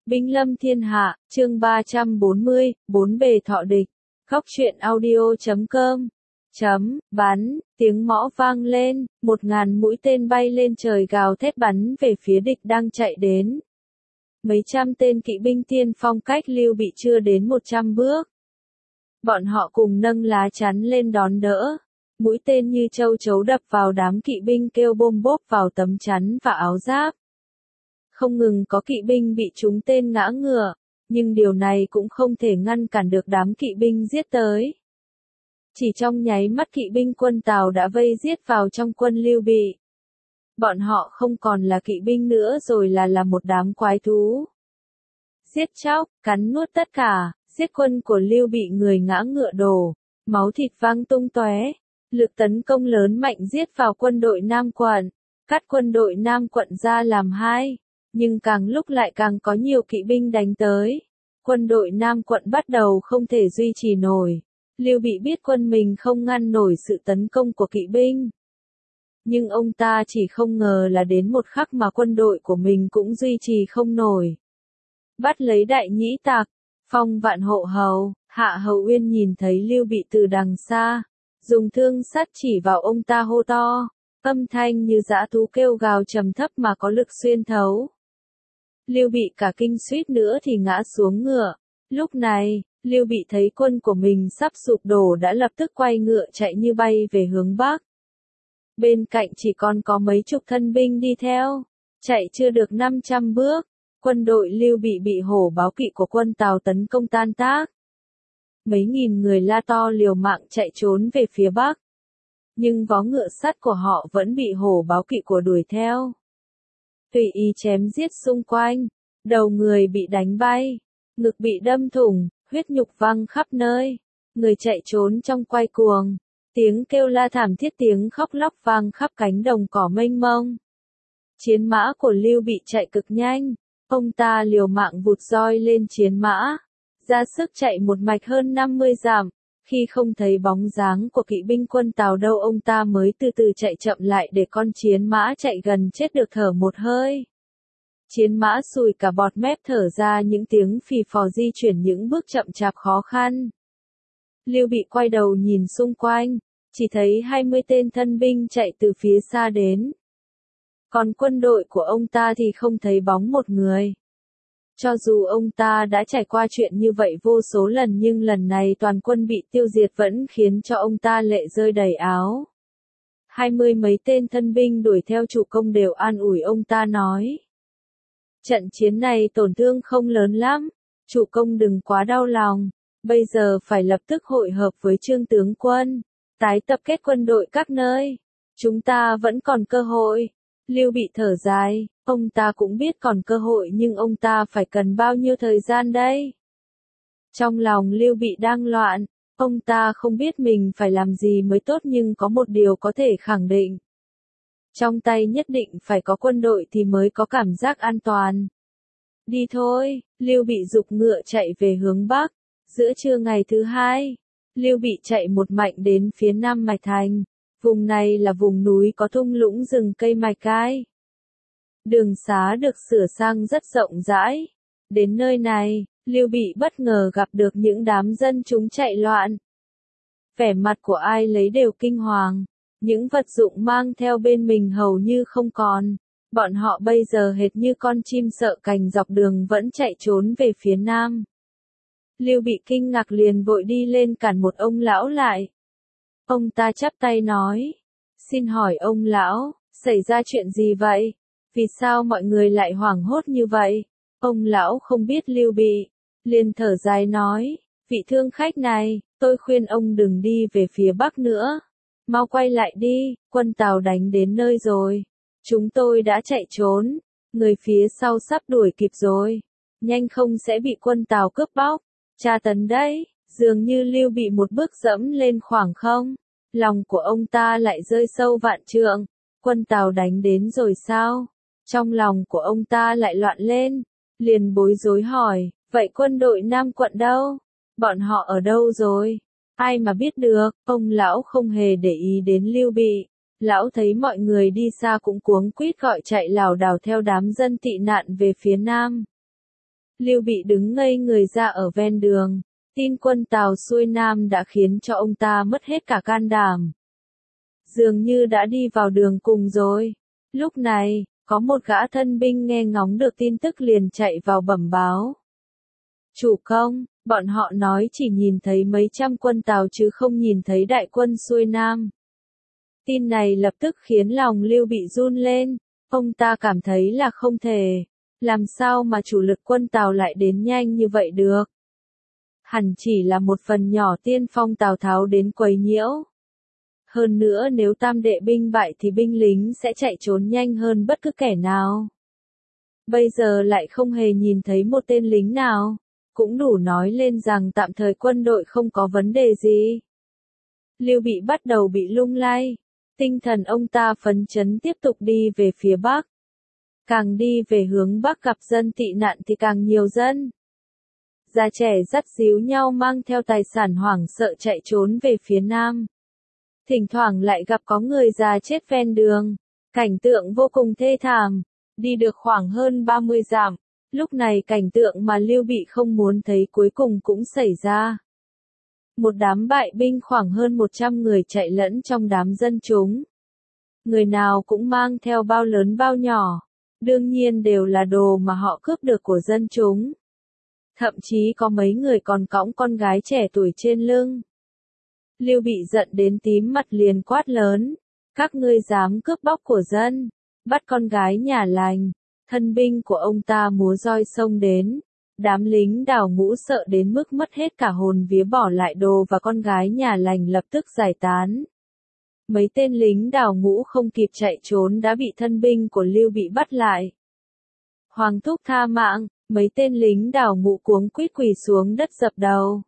Binh lâm thiên hạ, chương 340, bốn bề thọ địch. Góc truyện audio.com. Bắn, tiếng mõ vang lên, 1000 mũi tên bay lên trời gào thét bắn về phía địch đang chạy đến. Mấy trăm tên kỵ binh tiên phong cách Lưu Bị chưa đến 100 bước. Bọn họ cùng nâng lá chắn lên đón đỡ. Mũi tên như châu chấu đập vào đám kỵ binh kêu bôm bốp vào tấm chắn và áo giáp. Không ngừng có kỵ binh bị trúng tên ngã ngựa, nhưng điều này cũng không thể ngăn cản được đám kỵ binh giết tới. Chỉ trong nháy mắt kỵ binh quân Tào đã vây giết vào trong quân Lưu Bị. Bọn họ không còn là kỵ binh nữa rồi là một đám quái thú. Giết chóc, cắn nuốt tất cả, giết quân của Lưu Bị người ngã ngựa đổ, máu thịt văng tung tóe. Lực tấn công lớn mạnh giết vào quân đội Nam quận, cắt quân đội Nam quận ra làm hai. Nhưng càng lúc lại càng có nhiều kỵ binh đánh tới. Quân đội Nam quận bắt đầu không thể duy trì nổi. Lưu Bị biết quân mình không ngăn nổi sự tấn công của kỵ binh. Nhưng ông ta chỉ không ngờ là đến một khắc mà quân đội của mình cũng duy trì không nổi. Bắt lấy Đại Nhĩ Tặc, phong Vạn Hộ Hầu, Hạ Hầu Uyên nhìn thấy Lưu Bị từ đằng xa, dùng thương sắt chỉ vào ông ta hô to, âm thanh như dã thú kêu gào trầm thấp mà có lực xuyên thấu. Lưu Bị cả kinh suýt nữa thì ngã xuống ngựa. Lúc này, Lưu Bị thấy quân của mình sắp sụp đổ đã lập tức quay ngựa chạy như bay về hướng Bắc. Bên cạnh chỉ còn có mấy chục thân binh đi theo. Chạy chưa được 500 bước, quân đội Lưu Bị bị hổ báo kỵ của quân Tào tấn công tan tác. Mấy nghìn người la to liều mạng chạy trốn về phía Bắc. Nhưng vó ngựa sắt của họ vẫn bị hổ báo kỵ của đuổi theo. Tùy ý chém giết xung quanh, đầu người bị đánh bay, ngực bị đâm thủng, huyết nhục văng khắp nơi, người chạy trốn trong quay cuồng, tiếng kêu la thảm thiết tiếng khóc lóc vang khắp cánh đồng cỏ mênh mông. Chiến mã của Lưu Bị chạy cực nhanh, ông ta liều mạng vụt roi lên chiến mã, ra sức chạy một mạch hơn 50 dặm. Khi không thấy bóng dáng của kỵ binh quân Tào đâu ông ta mới từ từ chạy chậm lại để con chiến mã chạy gần chết được thở một hơi. Chiến mã sùi cả bọt mép thở ra những tiếng phì phò di chuyển những bước chậm chạp khó khăn. Lưu Bị quay đầu nhìn xung quanh, chỉ thấy 20 tên thân binh chạy từ phía xa đến. Còn quân đội của ông ta thì không thấy bóng một người. Cho dù ông ta đã trải qua chuyện như vậy vô số lần nhưng lần này toàn quân bị tiêu diệt vẫn khiến cho ông ta lệ rơi đầy áo. 20 mấy tên thân binh đuổi theo chủ công đều an ủi ông ta nói. Trận chiến này tổn thương không lớn lắm, chủ công đừng quá đau lòng, bây giờ phải lập tức hội hợp với Trương tướng quân, tái tập kết quân đội các nơi, chúng ta vẫn còn cơ hội. Lưu Bị thở dài, ông ta cũng biết còn cơ hội nhưng ông ta phải cần bao nhiêu thời gian đây? Trong lòng Lưu Bị đang loạn, ông ta không biết mình phải làm gì mới tốt nhưng có một điều có thể khẳng định. Trong tay nhất định phải có quân đội thì mới có cảm giác an toàn. Đi thôi, Lưu Bị giục ngựa chạy về hướng Bắc. Giữa trưa ngày thứ hai, Lưu Bị chạy một mạch đến phía Nam Mạch Thành. Vùng này là vùng núi có thung lũng rừng cây mạch gai. Đường xá được sửa sang rất rộng rãi. Đến nơi này, Lưu Bị bất ngờ gặp được những đám dân chúng chạy loạn. Vẻ mặt của ai lấy đều kinh hoàng. Những vật dụng mang theo bên mình hầu như không còn. Bọn họ bây giờ hệt như con chim sợ cành dọc đường vẫn chạy trốn về phía nam. Lưu Bị kinh ngạc liền vội đi lên cản một ông lão lại. Ông ta chắp tay nói, xin hỏi ông lão, xảy ra chuyện gì vậy? Vì sao mọi người lại hoảng hốt như vậy? Ông lão không biết Lưu Bị, liền thở dài nói, vị thương khách này, tôi khuyên ông đừng đi về phía Bắc nữa. Mau quay lại đi, quân Tào đánh đến nơi rồi. Chúng tôi đã chạy trốn, người phía sau sắp đuổi kịp rồi. Nhanh không sẽ bị quân Tào cướp bóc, tra tấn đấy. Dường như Lưu Bị một bước dẫm lên khoảng không, lòng của ông ta lại rơi sâu vạn trượng, quân Tào đánh đến rồi sao? Trong lòng của ông ta lại loạn lên, liền bối rối hỏi, vậy quân đội Nam quận đâu? Bọn họ ở đâu rồi? Ai mà biết được, ông lão không hề để ý đến Lưu Bị. Lão thấy mọi người đi xa cũng cuống quýt gọi chạy lảo đảo theo đám dân tị nạn về phía Nam. Lưu Bị đứng ngây người ra ở ven đường. Tin quân Tào xuôi Nam đã khiến cho ông ta mất hết cả can đảm. Dường như đã đi vào đường cùng rồi. Lúc này, có một gã thân binh nghe ngóng được tin tức liền chạy vào bẩm báo. Chủ công, bọn họ nói chỉ nhìn thấy mấy trăm quân Tào chứ không nhìn thấy đại quân xuôi Nam. Tin này lập tức khiến lòng Lưu Bị run lên, ông ta cảm thấy là không thể. Làm sao mà chủ lực quân Tào lại đến nhanh như vậy được? Hẳn chỉ là một phần nhỏ tiên phong Tào Tháo đến quấy nhiễu. Hơn nữa nếu tam đệ binh bại thì binh lính sẽ chạy trốn nhanh hơn bất cứ kẻ nào. Bây giờ lại không hề nhìn thấy một tên lính nào, cũng đủ nói lên rằng tạm thời quân đội không có vấn đề gì. Lưu Bị bắt đầu bị lung lay, tinh thần ông ta phấn chấn tiếp tục đi về phía Bắc. Càng đi về hướng Bắc gặp dân tị nạn thì càng nhiều dân. Già trẻ dắt díu nhau mang theo tài sản hoảng sợ chạy trốn về phía Nam. Thỉnh thoảng lại gặp có người già chết ven đường, cảnh tượng vô cùng thê thảm. Đi được khoảng hơn 30 dặm, lúc này cảnh tượng mà Lưu Bị không muốn thấy cuối cùng cũng xảy ra. Một đám bại binh khoảng hơn 100 người chạy lẫn trong đám dân chúng. Người nào cũng mang theo bao lớn bao nhỏ, đương nhiên đều là đồ mà họ cướp được của dân chúng. Thậm chí có mấy người còn cõng con gái trẻ tuổi trên lưng. Lưu Bị giận đến tím mặt liền quát lớn, các ngươi dám cướp bóc của dân, bắt con gái nhà lành. Thân binh của ông ta múa roi xông đến, đám lính Đào Ngũ sợ đến mức mất hết cả hồn vía bỏ lại đồ và con gái nhà lành lập tức giải tán. Mấy tên lính Đào Ngũ không kịp chạy trốn đã bị thân binh của Lưu Bị bắt lại. Hoàng thúc tha mạng, mấy tên lính Đào Ngũ cuống quýt quỳ xuống đất dập đầu.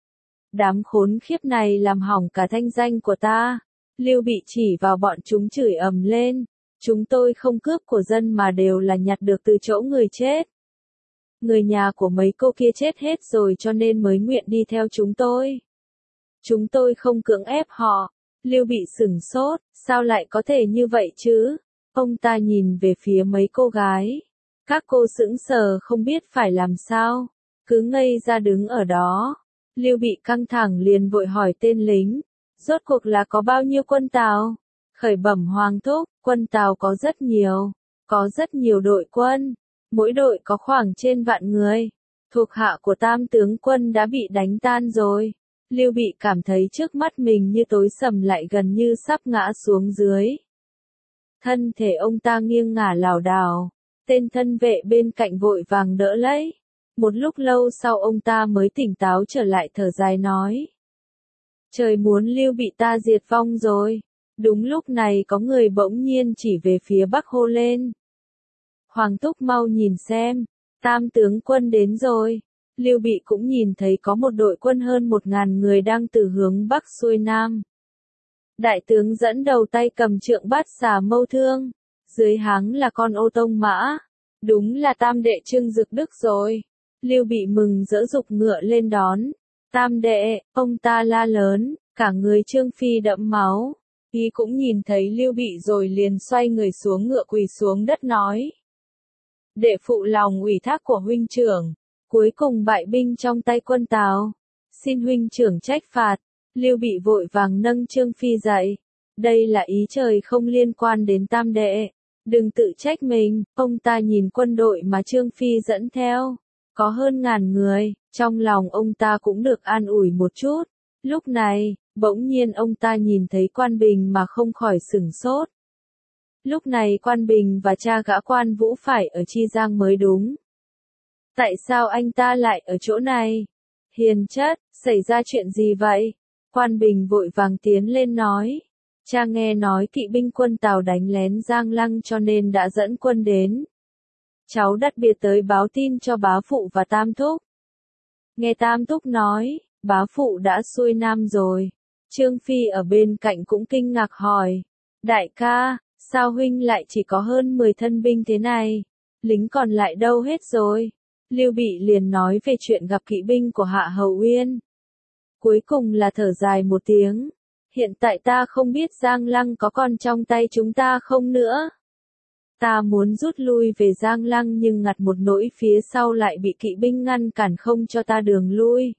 Đám khốn khiếp này làm hỏng cả thanh danh của ta. Lưu Bị chỉ vào bọn chúng chửi ầm lên. Chúng tôi không cướp của dân mà đều là nhặt được từ chỗ người chết. Người nhà của mấy cô kia chết hết rồi cho nên mới nguyện đi theo chúng tôi. Chúng tôi không cưỡng ép họ. Lưu Bị sửng sốt, sao lại có thể như vậy chứ? Ông ta nhìn về phía mấy cô gái. Các cô sững sờ không biết phải làm sao, cứ ngây ra đứng ở đó. Lưu Bị căng thẳng liền vội hỏi tên lính, rốt cuộc là có bao nhiêu quân Tào? Khởi bẩm Hoàng thúc, quân Tào có rất nhiều đội quân, mỗi đội có khoảng trên vạn người. Thuộc hạ của Tam tướng quân đã bị đánh tan rồi. Lưu Bị cảm thấy trước mắt mình như tối sầm lại gần như sắp ngã xuống dưới. Thân thể ông ta nghiêng ngả lảo đảo, tên thân vệ bên cạnh vội vàng đỡ lấy. Một lúc lâu sau ông ta mới tỉnh táo trở lại thở dài nói. Trời muốn Lưu Bị ta diệt vong rồi. Đúng lúc này có người bỗng nhiên chỉ về phía Bắc hô lên. Hoàng thúc mau nhìn xem, Tam tướng quân đến rồi. Lưu Bị cũng nhìn thấy có một đội quân hơn 1000 người đang từ hướng Bắc xuôi Nam. Đại tướng dẫn đầu tay cầm trượng bát xà mâu thương, dưới háng là con ô tông mã. Đúng là tam đệ Trương Dực Đức rồi. Lưu Bị mừng rỡ giục ngựa lên đón. Tam đệ, ông ta la lớn, cả người Trương Phi đẫm máu. Y cũng nhìn thấy Lưu Bị rồi liền xoay người xuống ngựa quỳ xuống đất nói. Đệ phụ lòng ủy thác của huynh trưởng, cuối cùng bại binh trong tay quân Tào. Xin huynh trưởng trách phạt. Lưu Bị vội vàng nâng Trương Phi dậy. Đây là ý trời không liên quan đến tam đệ. Đừng tự trách mình. Ông ta nhìn quân đội mà Trương Phi dẫn theo. Có hơn 1000 người, trong lòng ông ta cũng được an ủi một chút. Lúc này, bỗng nhiên ông ta nhìn thấy Quan Bình mà không khỏi sửng sốt. Lúc này Quan Bình và cha gã Quan Vũ phải ở Chi Giang mới đúng. Tại sao anh ta lại ở chỗ này? Hiền chất, xảy ra chuyện gì vậy? Quan Bình vội vàng tiến lên nói. Cha nghe nói kỵ binh quân Tào đánh lén Giang Lăng cho nên đã dẫn quân đến. Cháu đặc biệt tới báo tin cho bá phụ và Tam thúc. Nghe Tam thúc nói, bá phụ đã xuôi Nam rồi. Trương Phi ở bên cạnh cũng kinh ngạc hỏi. Đại ca, sao huynh lại chỉ có hơn 10 thân binh thế này? Lính còn lại đâu hết rồi? Lưu Bị liền nói về chuyện gặp kỵ binh của Hạ Hầu Uyên. Cuối cùng là thở dài một tiếng. Hiện tại ta không biết Giang Lăng có còn trong tay chúng ta không nữa. Ta muốn rút lui về Giang Lăng nhưng ngặt một nỗi phía sau lại bị kỵ binh ngăn cản không cho ta đường lui.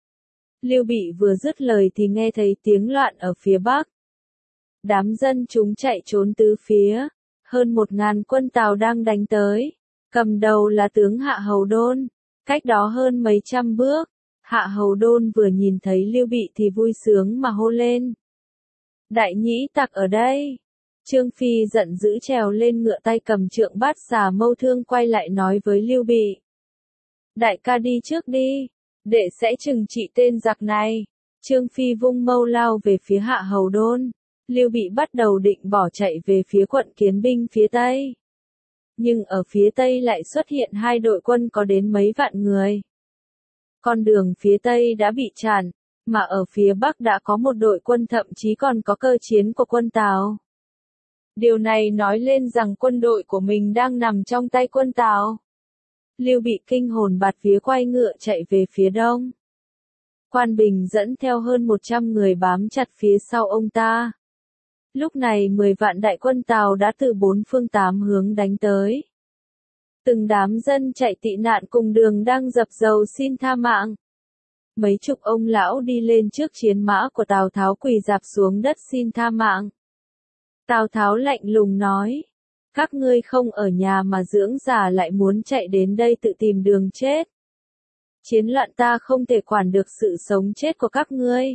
Lưu Bị vừa dứt lời thì nghe thấy tiếng loạn ở phía bắc. Đám dân chúng chạy trốn tứ phía, hơn 1000 quân Tào đang đánh tới, cầm đầu là tướng Hạ Hầu Đôn, cách đó hơn mấy trăm bước. Hạ Hầu Đôn vừa nhìn thấy Lưu Bị thì vui sướng mà hô lên. Đại nhĩ tặc ở đây. Trương Phi giận dữ trèo lên ngựa, tay cầm trượng bát xà mâu thương quay lại nói với Lưu Bị. Đại ca đi trước đi, đệ sẽ trừng trị tên giặc này. Trương Phi vung mâu lao về phía Hạ Hầu Đôn. Lưu Bị bắt đầu định bỏ chạy về phía quận Kiến Binh phía Tây. Nhưng ở phía Tây lại xuất hiện hai đội quân có đến mấy vạn người. Con đường phía Tây đã bị chặn, mà ở phía Bắc đã có một đội quân, thậm chí còn có cơ chiến của quân Tào. Điều này nói lên rằng quân đội của mình đang nằm trong tay quân Tào. Lưu Bị kinh hồn bạt vía quay ngựa chạy về phía đông. Quan Bình dẫn theo hơn 100 người bám chặt phía sau ông ta. Lúc này 10 vạn đại quân Tào đã từ 4 phương 8 hướng đánh tới. Từng đám dân chạy tị nạn cùng đường đang dập dầu xin tha mạng. Mấy chục ông lão đi lên trước chiến mã của Tào Tháo quỳ rạp xuống đất xin tha mạng. Tào Tháo lạnh lùng nói, các ngươi không ở nhà mà dưỡng già lại muốn chạy đến đây tự tìm đường chết. Chiến loạn ta không thể quản được sự sống chết của các ngươi.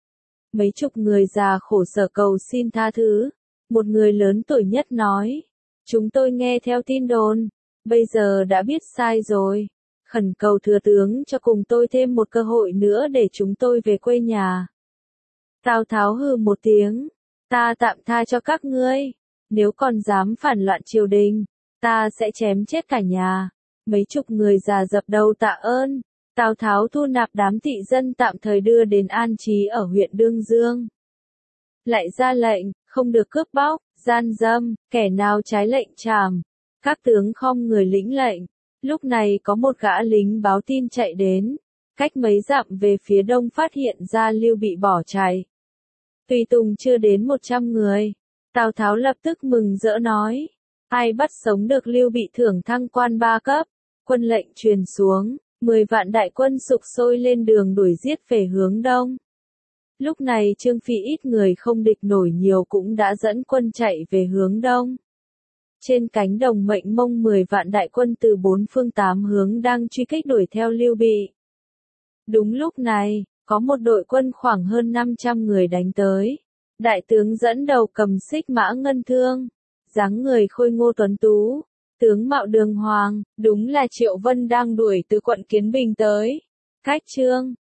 Mấy chục người già khổ sở cầu xin tha thứ. Một người lớn tuổi nhất nói, chúng tôi nghe theo tin đồn, bây giờ đã biết sai rồi. Khẩn cầu thừa tướng cho cùng tôi thêm một cơ hội nữa để chúng tôi về quê nhà. Tào Tháo hừ một tiếng, ta tạm tha cho các ngươi. Nếu còn dám phản loạn triều đình, ta sẽ chém chết cả nhà. Mấy chục người già dập đầu tạ ơn. Tào Tháo thu nạp đám thị dân tạm thời đưa đến an trí ở huyện Đương Dương. Lại ra lệnh, không được cướp bóc, gian dâm, kẻ nào trái lệnh trảm. Các tướng khom người lĩnh lệnh. Lúc này có một gã lính báo tin chạy đến, cách mấy dặm về phía đông phát hiện ra Lưu Bị bỏ chạy. Tùy tùng chưa đến 100 người. Tào Tháo lập tức mừng rỡ nói, ai bắt sống được Lưu Bị thưởng thăng quan 3 cấp. Quân lệnh truyền xuống, 10 vạn đại quân sục sôi lên đường đuổi giết về hướng đông. Lúc này Trương Phi ít người không địch nổi nhiều cũng đã dẫn quân chạy về hướng đông. Trên cánh đồng mênh mông 10 vạn đại quân từ 4 phương 8 hướng đang truy kích đuổi theo Lưu Bị. Đúng lúc này, có một đội quân khoảng hơn 500 người đánh tới. Đại tướng dẫn đầu cầm xích mã ngân thương, dáng người khôi ngô tuấn tú, tướng mạo đường hoàng, đúng là Triệu Vân đang đuổi từ quận Kiến Bình tới. Cách Trương